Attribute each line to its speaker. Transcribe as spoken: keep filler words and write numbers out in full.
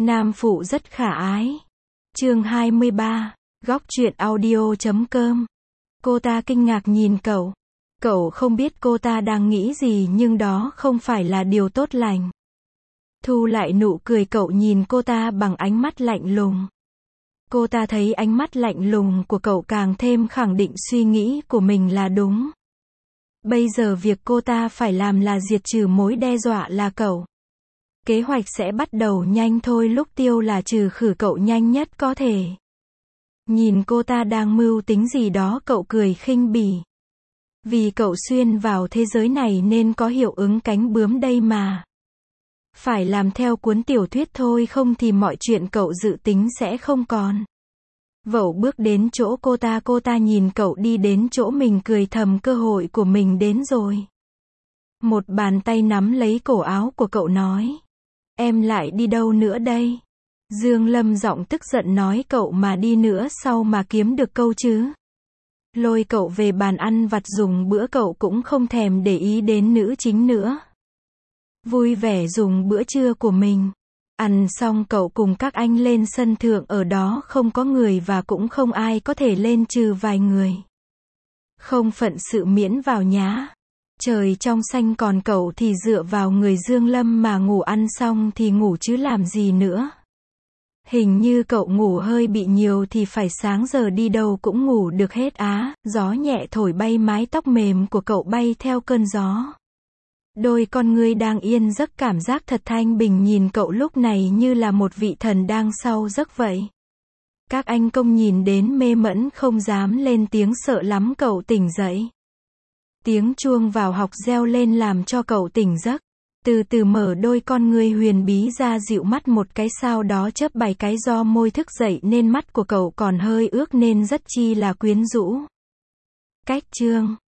Speaker 1: Nam phụ rất khả ái. Chương hai mươi ba, góc truyện audio chấm com. Cô ta kinh ngạc nhìn cậu. Cậu không biết cô ta đang nghĩ gì nhưng đó không phải là điều tốt lành. Thu lại nụ cười, cậu nhìn cô ta bằng ánh mắt lạnh lùng. Cô ta thấy ánh mắt lạnh lùng của cậu càng thêm khẳng định suy nghĩ của mình là đúng. Bây giờ việc cô ta phải làm là diệt trừ mối đe dọa là cậu. Kế hoạch sẽ bắt đầu nhanh thôi, lúc tiêu là trừ khử cậu nhanh nhất có thể. Nhìn cô ta đang mưu tính gì đó, cậu cười khinh bỉ. Vì cậu xuyên vào thế giới này nên có hiệu ứng cánh bướm đây mà. Phải làm theo cuốn tiểu thuyết thôi, không thì mọi chuyện cậu dự tính sẽ không còn. Vậu bước đến chỗ cô ta, cô ta nhìn cậu đi đến chỗ mình, cười thầm, cơ hội của mình đến rồi. Một bàn tay nắm lấy cổ áo của cậu nói. Em lại đi đâu nữa đây? Dương Lâm giọng tức giận nói, cậu mà đi nữa sau mà kiếm được câu chứ. Lôi cậu về bàn ăn vặt dùng bữa, cậu cũng không thèm để ý đến nữ chính nữa. Vui vẻ dùng bữa trưa của mình. Ăn xong cậu cùng các anh lên sân thượng, ở đó không có người và cũng không ai có thể lên trừ vài người. Không phận sự miễn vào nhá. Trời trong xanh, còn cậu thì dựa vào người Dương Lâm mà ngủ, ăn xong thì ngủ chứ làm gì nữa. Hình như cậu ngủ hơi bị nhiều thì phải sáng giờ đi đâu cũng ngủ được hết á. Gió nhẹ thổi bay mái tóc mềm của cậu bay theo cơn gió. Đôi con ngươi đang yên giấc, cảm giác thật thanh bình, nhìn cậu lúc này như là một vị thần đang sau giấc vậy. Các anh công nhìn đến mê mẩn không dám lên tiếng, sợ lắm cậu tỉnh dậy. Tiếng chuông vào học reo lên làm cho cậu tỉnh giấc. Từ từ mở đôi con ngươi huyền bí ra, dịu mắt một cái, sau đó chớp bảy cái, do môi thức dậy nên mắt của cậu còn hơi ướt nên rất chi là quyến rũ. Cách chương